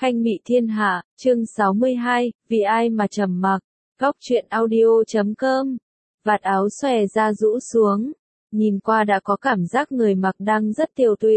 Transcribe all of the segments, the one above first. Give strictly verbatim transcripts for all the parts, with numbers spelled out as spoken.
Khanh Mị Thiên Hạ, chương sáu mươi hai, vì ai mà trầm mặc. Góc truyện audio chấm com. Vạt áo xòe ra rũ xuống, nhìn qua đã có cảm giác người mặc đang rất tiều tụy.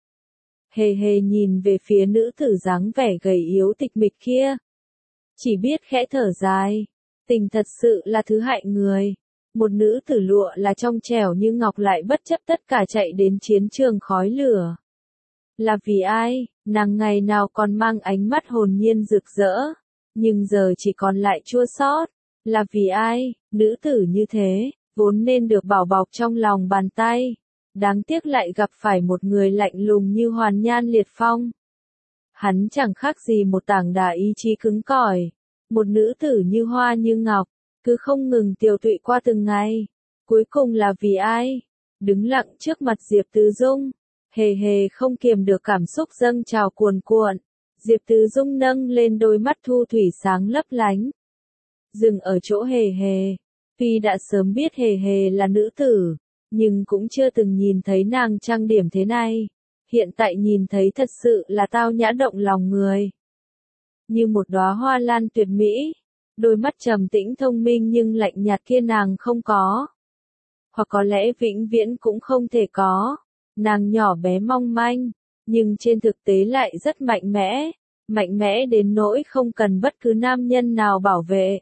Hề hề nhìn về phía nữ tử dáng vẻ gầy yếu tịch mịch kia. Chỉ biết khẽ thở dài. Tình thật sự là thứ hại người. Một nữ tử lụa là trong trẻo như ngọc lại bất chấp tất cả chạy đến chiến trường khói lửa. Là vì ai? Nàng ngày nào còn mang ánh mắt hồn nhiên rực rỡ, nhưng giờ chỉ còn lại chua xót. Là vì ai? Nữ tử như thế, vốn nên được bảo bọc trong lòng bàn tay. Đáng tiếc lại gặp phải một người lạnh lùng như Hoàn Nhan Liệt Phong. Hắn chẳng khác gì một tảng đá ý chí cứng cỏi. Một nữ tử như hoa như ngọc, cứ không ngừng tiều tụy qua từng ngày. Cuối cùng là vì ai? Đứng lặng trước mặt Diệp Tứ Dung. Hề hề không kiềm được cảm xúc dâng trào cuồn cuộn. Diệp Tứ Dung nâng lên đôi mắt thu thủy sáng lấp lánh. Dừng ở chỗ hề hề. Tuy đã sớm biết hề hề là nữ tử, nhưng cũng chưa từng nhìn thấy nàng trang điểm thế này. Hiện tại nhìn thấy thật sự là tao nhã động lòng người. Như một đóa hoa lan tuyệt mỹ. Đôi mắt trầm tĩnh thông minh nhưng lạnh nhạt kia nàng không có. Hoặc có lẽ vĩnh viễn cũng không thể có. Nàng nhỏ bé mong manh, nhưng trên thực tế lại rất mạnh mẽ, mạnh mẽ đến nỗi không cần bất cứ nam nhân nào bảo vệ.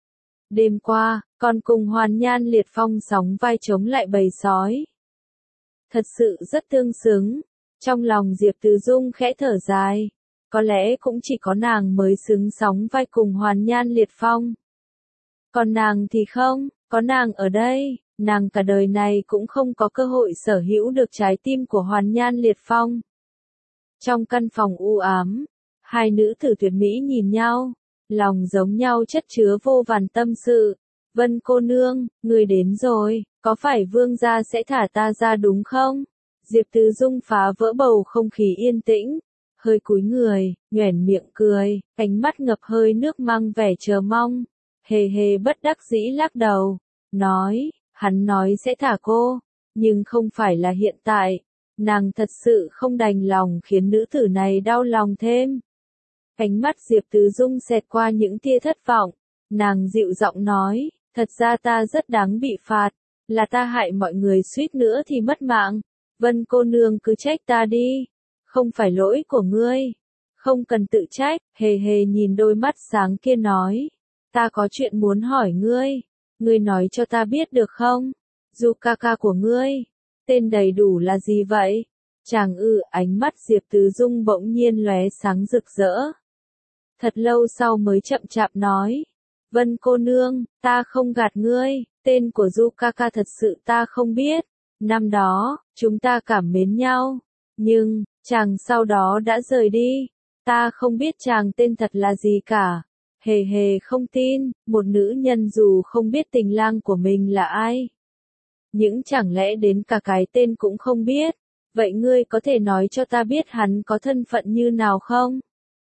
Đêm qua, còn cùng Hoàn Nhan Liệt Phong sóng vai chống lại bầy sói. Thật sự rất tương xứng, trong lòng Diệp Tứ Dung khẽ thở dài, có lẽ cũng chỉ có nàng mới xứng sóng vai cùng Hoàn Nhan Liệt Phong. Còn nàng thì không, có nàng ở đây. Nàng cả đời này cũng không có cơ hội sở hữu được trái tim của Hoàn Nhan Liệt Phong. Trong căn phòng u ám, hai nữ tử tuyệt mỹ nhìn nhau, lòng giống nhau chất chứa vô vàn tâm sự. Vân cô nương, người đến rồi, có phải vương gia sẽ thả ta ra đúng không? Diệp Tứ Dung phá vỡ bầu không khí yên tĩnh, hơi cúi người, nhoẻn miệng cười, ánh mắt ngập hơi nước mang vẻ chờ mong. Hề hề bất đắc dĩ lắc đầu, nói. Hắn nói sẽ thả cô, nhưng không phải là hiện tại. Nàng thật sự không đành lòng khiến nữ tử này đau lòng thêm. Ánh mắt Diệp Tứ Dung xẹt qua những tia thất vọng. Nàng dịu giọng nói, thật ra ta rất đáng bị phạt, là ta hại mọi người suýt nữa thì mất mạng. Vân cô nương cứ trách ta đi, không phải lỗi của ngươi. Không cần tự trách, hề hề nhìn đôi mắt sáng kia nói. Ta có chuyện muốn hỏi ngươi. Ngươi nói cho ta biết được không? Yukaka của ngươi, tên đầy đủ là gì vậy? Chàng ư, ánh mắt Diệp Tứ Dung bỗng nhiên lóe sáng rực rỡ. Thật lâu sau mới chậm chạp nói. Vân cô nương, ta không gạt ngươi, tên của Yukaka thật sự ta không biết. Năm đó, chúng ta cảm mến nhau. Nhưng, chàng sau đó đã rời đi. Ta không biết chàng tên thật là gì cả. Hề hề không tin, một nữ nhân dù không biết tình lang của mình là ai. Nhưng chẳng lẽ đến cả cái tên cũng không biết. Vậy ngươi có thể nói cho ta biết hắn có thân phận như nào không?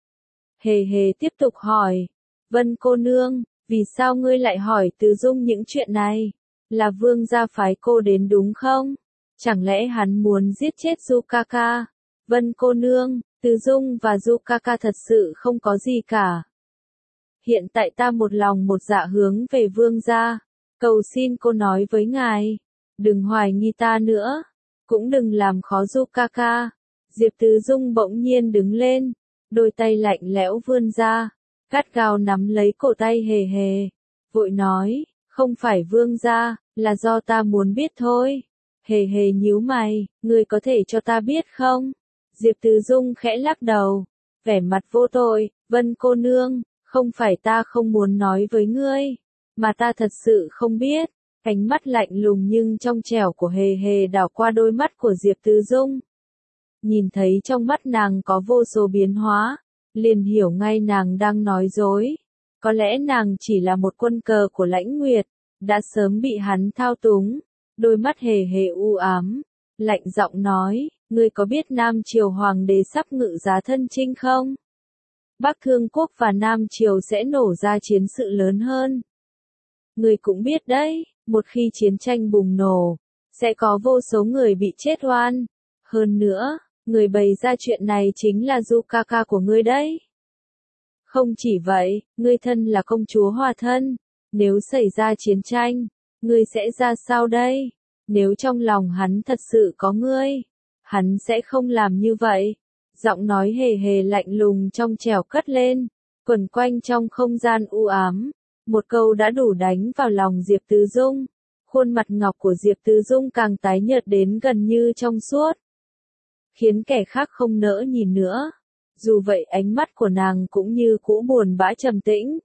Hề hề tiếp tục hỏi. Vân cô nương, vì sao ngươi lại hỏi Tứ Dung những chuyện này? Là vương gia phái cô đến đúng không? Chẳng lẽ hắn muốn giết chết Yukaka? Vân cô nương, Tứ Dung và Yukaka thật sự không có gì cả. Hiện tại ta một lòng một dạ hướng về vương gia, cầu xin cô nói với ngài, đừng hoài nghi ta nữa, cũng đừng làm khó Yukaka. Diệp Tứ Dung bỗng nhiên đứng lên, đôi tay lạnh lẽo vươn ra, gắt gao nắm lấy cổ tay hề hề, vội nói, không phải vương gia, là do ta muốn biết thôi. Hề hề nhíu mày, ngươi có thể cho ta biết không? Diệp Tứ Dung khẽ lắc đầu, vẻ mặt vô tội, Vân cô nương. Không phải ta không muốn nói với ngươi, mà ta thật sự không biết. Ánh mắt lạnh lùng nhưng trong trẻo của hề hề đảo qua đôi mắt của Diệp Tứ Dung. Nhìn thấy trong mắt nàng có vô số biến hóa, liền hiểu ngay nàng đang nói dối. Có lẽ nàng chỉ là một quân cờ của Lãnh Nguyệt, đã sớm bị hắn thao túng. Đôi mắt hề hề u ám, lạnh giọng nói, ngươi có biết Nam Triều Hoàng đế sắp ngự giá thân chinh không? Bắc Thương Quốc và Nam Triều sẽ nổ ra chiến sự lớn hơn. Người cũng biết đấy, một khi chiến tranh bùng nổ, sẽ có vô số người bị chết oan. Hơn nữa, người bày ra chuyện này chính là Yukaka của ngươi đấy. Không chỉ vậy, ngươi thân là công chúa Hòa Thân, nếu xảy ra chiến tranh, ngươi sẽ ra sao đây? Nếu trong lòng hắn thật sự có ngươi, hắn sẽ không làm như vậy. Giọng nói hề hề lạnh lùng trong trẻo cất lên, quẩn quanh trong không gian u ám. Một câu đã đủ đánh vào lòng Diệp Tứ Dung. Khuôn mặt ngọc của Diệp Tứ Dung càng tái nhợt đến gần như trong suốt, khiến kẻ khác không nỡ nhìn nữa. Dù vậy ánh mắt của nàng cũng như cũ buồn bã trầm tĩnh.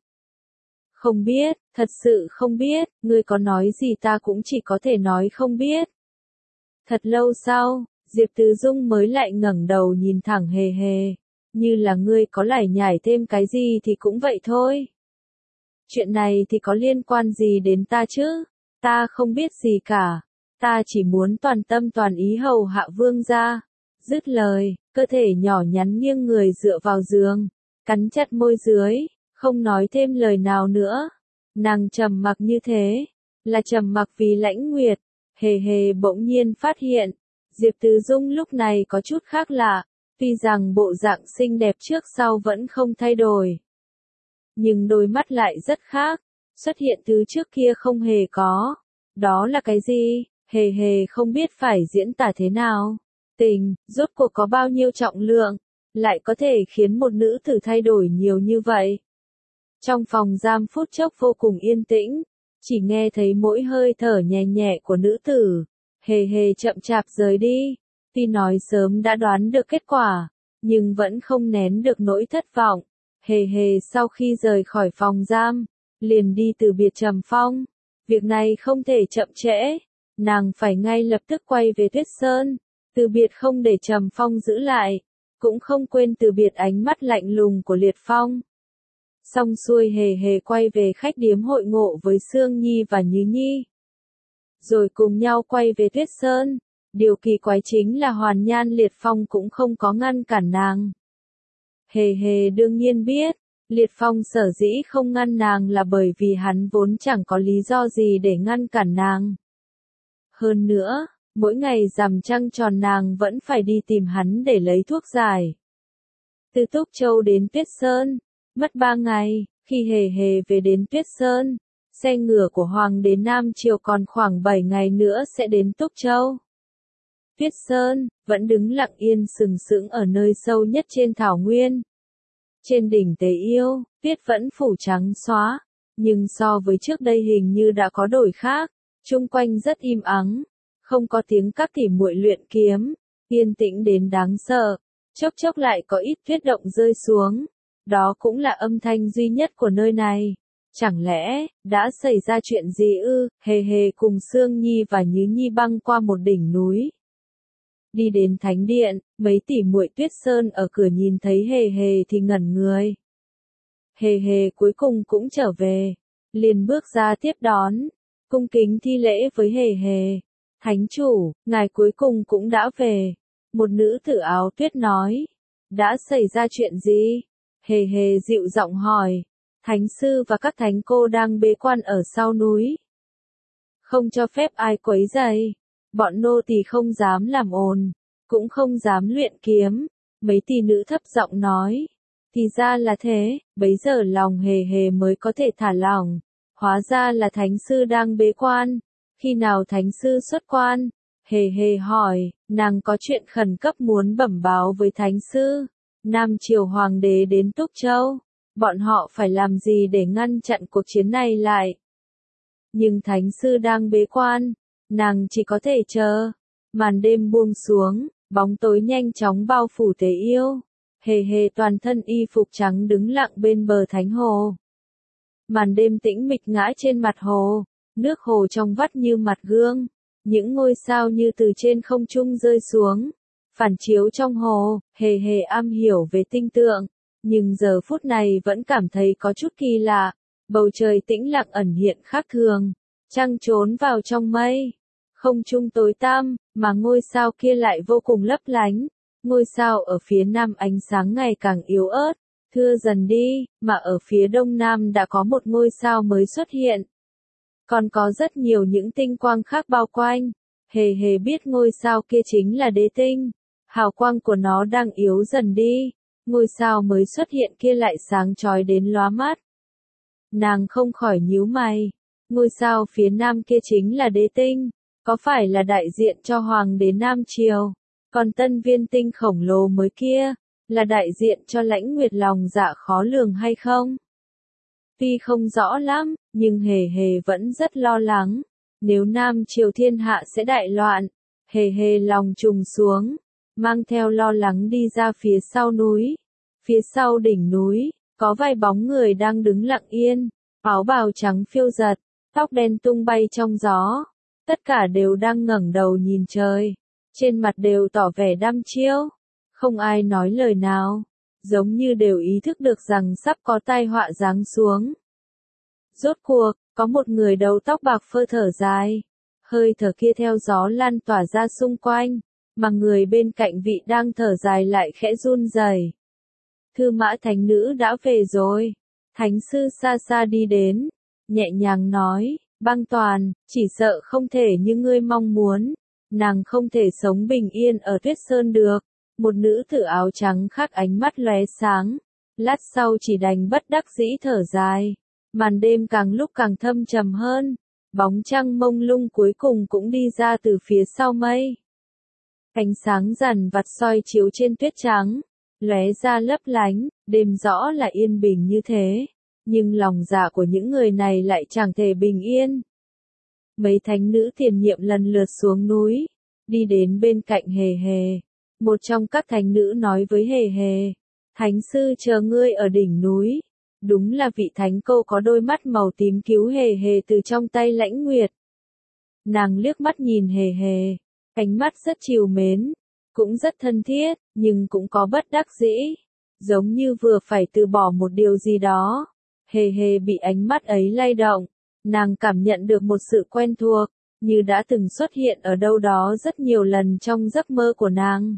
Không biết, thật sự không biết, ngươi có nói gì ta cũng chỉ có thể nói không biết. Thật lâu sau, Diệp Tứ Dung mới lại ngẩng đầu nhìn thẳng hề hề, như là ngươi có lải nhải thêm cái gì thì cũng vậy thôi. Chuyện này thì có liên quan gì đến ta chứ? Ta không biết gì cả, ta chỉ muốn toàn tâm toàn ý hầu hạ vương gia. Dứt lời, cơ thể nhỏ nhắn nghiêng người dựa vào giường, cắn chặt môi dưới, không nói thêm lời nào nữa. Nàng trầm mặc như thế, là trầm mặc vì Lãnh Nguyệt. Hề hề bỗng nhiên phát hiện, Diệp Tứ Dung lúc này có chút khác lạ, tuy rằng bộ dạng xinh đẹp trước sau vẫn không thay đổi, nhưng đôi mắt lại rất khác, xuất hiện thứ trước kia không hề có. Đó là cái gì? Hề hề không biết phải diễn tả thế nào. Tình, rốt cuộc có bao nhiêu trọng lượng, lại có thể khiến một nữ tử thay đổi nhiều như vậy. Trong phòng giam phút chốc vô cùng yên tĩnh, chỉ nghe thấy mỗi hơi thở nhẹ nhẹ của nữ tử. Hề hề chậm chạp rời đi, tuy nói sớm đã đoán được kết quả, nhưng vẫn không nén được nỗi thất vọng. Hề hề sau khi rời khỏi phòng giam, liền đi từ biệt Trầm Phong. Việc này không thể chậm trễ, nàng phải ngay lập tức quay về Tuyết Sơn, từ biệt không để Trầm Phong giữ lại, cũng không quên từ biệt ánh mắt lạnh lùng của Liệt Phong. Xong xuôi hề hề quay về khách điếm hội ngộ với Sương Nhi và Như Nhi, rồi cùng nhau quay về Tuyết Sơn. Điều kỳ quái chính là Hoàn Nhan Liệt Phong cũng không có ngăn cản nàng. Hề hề đương nhiên biết, Liệt Phong sở dĩ không ngăn nàng là bởi vì hắn vốn chẳng có lý do gì để ngăn cản nàng. Hơn nữa, mỗi ngày rằm trăng tròn nàng vẫn phải đi tìm hắn để lấy thuốc giải. Từ Túc Châu đến Tuyết Sơn, mất ba ngày. Khi hề hề về đến Tuyết Sơn, xe ngựa của Hoàng đế Nam Triều còn khoảng bảy ngày nữa sẽ đến Túc Châu. Tuyết Sơn vẫn đứng lặng yên sừng sững ở nơi sâu nhất trên thảo nguyên. Trên đỉnh Tế Yêu, tuyết vẫn phủ trắng xóa, nhưng so với trước đây hình như đã có đổi khác. Chung quanh rất im ắng, không có tiếng các tỉ muội luyện kiếm, yên tĩnh đến đáng sợ. Chốc chốc lại có ít tuyết động rơi xuống, đó cũng là âm thanh duy nhất của nơi này. Chẳng lẽ đã xảy ra chuyện gì ư? Hề hề cùng Sương Nhi và Như Nhi băng qua một đỉnh núi, đi đến thánh điện. Mấy tỷ muội Tuyết Sơn ở cửa nhìn thấy hề hề thì ngẩn người. Hề hề cuối cùng cũng trở về, liền bước ra tiếp đón, cung kính thi lễ với hề hề. Thánh chủ, ngài cuối cùng cũng đã về. Một nữ tử áo tuyết nói. Đã xảy ra chuyện gì? Hề hề dịu giọng hỏi. Thánh sư và các thánh cô đang bế quan ở sau núi, không cho phép ai quấy rầy. Bọn nô tỳ không dám làm ồn, cũng không dám luyện kiếm. Mấy tỷ nữ thấp giọng nói. Thì ra là thế, bấy giờ lòng hề hề mới có thể thả lỏng. Hóa ra là thánh sư đang bế quan. Khi nào thánh sư xuất quan? Hề hề hỏi, nàng có chuyện khẩn cấp muốn bẩm báo với thánh sư. Nam Triều Hoàng đế đến Túc Châu, bọn họ phải làm gì để ngăn chặn cuộc chiến này lại? Nhưng thánh sư đang bế quan, nàng chỉ có thể chờ. Màn đêm buông xuống, bóng tối nhanh chóng bao phủ Tế Yêu. Hề hề toàn thân y phục trắng đứng lặng bên bờ thánh hồ. Màn đêm tĩnh mịch ngã trên mặt hồ, nước hồ trong vắt như mặt gương, những ngôi sao như từ trên không trung rơi xuống, phản chiếu trong hồ. Hề hề am hiểu về tinh tượng, nhưng giờ phút này vẫn cảm thấy có chút kỳ lạ. Bầu trời tĩnh lặng ẩn hiện khác thường, trăng trốn vào trong mây, không trung tối tăm, mà ngôi sao kia lại vô cùng lấp lánh. Ngôi sao ở phía nam ánh sáng ngày càng yếu ớt, thưa dần đi, mà ở phía đông nam đã có một ngôi sao mới xuất hiện. Còn có rất nhiều những tinh quang khác bao quanh. Hề hề biết ngôi sao kia chính là Đế Tinh. Hào quang của nó đang yếu dần đi, ngôi sao mới xuất hiện kia lại sáng chói đến lóa mắt. Nàng không khỏi nhíu mày, ngôi sao phía nam kia chính là đế tinh, có phải là đại diện cho hoàng đế Nam Triều, còn tân viên tinh khổng lồ mới kia, là đại diện cho lãnh nguyệt lòng dạ khó lường hay không? Tuy không rõ lắm, nhưng hề hề vẫn rất lo lắng, nếu Nam Triều thiên hạ sẽ đại loạn, hề hề lòng trùng xuống, mang theo lo lắng đi ra phía sau núi. Phía sau đỉnh núi, có vài bóng người đang đứng lặng yên, áo bào trắng phiêu giật, tóc đen tung bay trong gió, tất cả đều đang ngẩng đầu nhìn trời, trên mặt đều tỏ vẻ đăm chiêu, không ai nói lời nào, giống như đều ý thức được rằng sắp có tai họa giáng xuống. Rốt cuộc, có một người đầu tóc bạc phơ thở dài, hơi thở kia theo gió lan tỏa ra xung quanh, mà người bên cạnh vị đang thở dài lại khẽ run rẩy. Thư Mã Thánh Nữ đã về rồi. Thánh sư xa xa đi đến, nhẹ nhàng nói, Băng Toàn, chỉ sợ không thể như ngươi mong muốn, nàng không thể sống bình yên ở Tuyết Sơn được. Một nữ tử áo trắng khác ánh mắt lóe sáng, lát sau chỉ đành bất đắc dĩ thở dài. Màn đêm càng lúc càng thâm trầm hơn, bóng trăng mông lung cuối cùng cũng đi ra từ phía sau mây. Ánh sáng dằn vặt soi chiếu trên tuyết trắng, lóe ra lấp lánh, đêm rõ là yên bình như thế, nhưng lòng dạ của những người này lại chẳng thể bình yên. Mấy thánh nữ tiền nhiệm lần lượt xuống núi, đi đến bên cạnh hề hề. Một trong các thánh nữ nói với hề hề, Thánh sư chờ ngươi ở đỉnh núi. Đúng là vị thánh cô có đôi mắt màu tím cứu hề hề từ trong tay Lãnh Nguyệt. Nàng liếc mắt nhìn hề hề, ánh mắt rất trìu mến, cũng rất thân thiết, nhưng cũng có bất đắc dĩ, giống như vừa phải từ bỏ một điều gì đó. Hề hề bị ánh mắt ấy lay động, nàng cảm nhận được một sự quen thuộc, như đã từng xuất hiện ở đâu đó rất nhiều lần trong giấc mơ của nàng.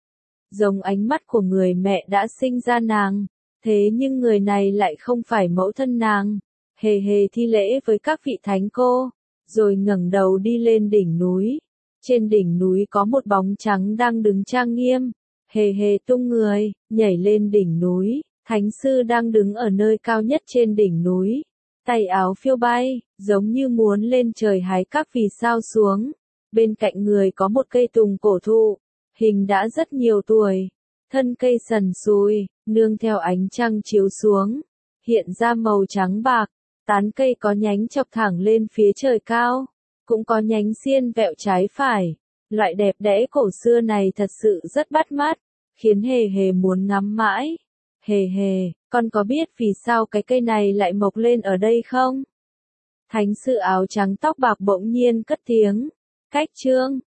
Giống ánh mắt của người mẹ đã sinh ra nàng, thế nhưng người này lại không phải mẫu thân nàng. Hề hề thi lễ với các vị thánh cô, rồi ngẩng đầu đi lên đỉnh núi. Trên đỉnh núi có một bóng trắng đang đứng trang nghiêm. Hề hề tung người, nhảy lên đỉnh núi. Thánh sư đang đứng ở nơi cao nhất trên đỉnh núi. Tay áo phiêu bay, giống như muốn lên trời hái các vì sao xuống. Bên cạnh người có một cây tùng cổ thụ, hình đã rất nhiều tuổi. Thân cây sần sùi, nương theo ánh trăng chiếu xuống, hiện ra màu trắng bạc. Tán cây có nhánh chọc thẳng lên phía trời cao, cũng có nhánh xiên vẹo trái phải. Loại đẹp đẽ cổ xưa này thật sự rất bắt mắt, khiến hề hề muốn ngắm mãi. Hề hề, con có biết vì sao cái cây này lại mọc lên ở đây không? Thánh sư áo trắng tóc bạc bỗng nhiên cất tiếng. Cách chương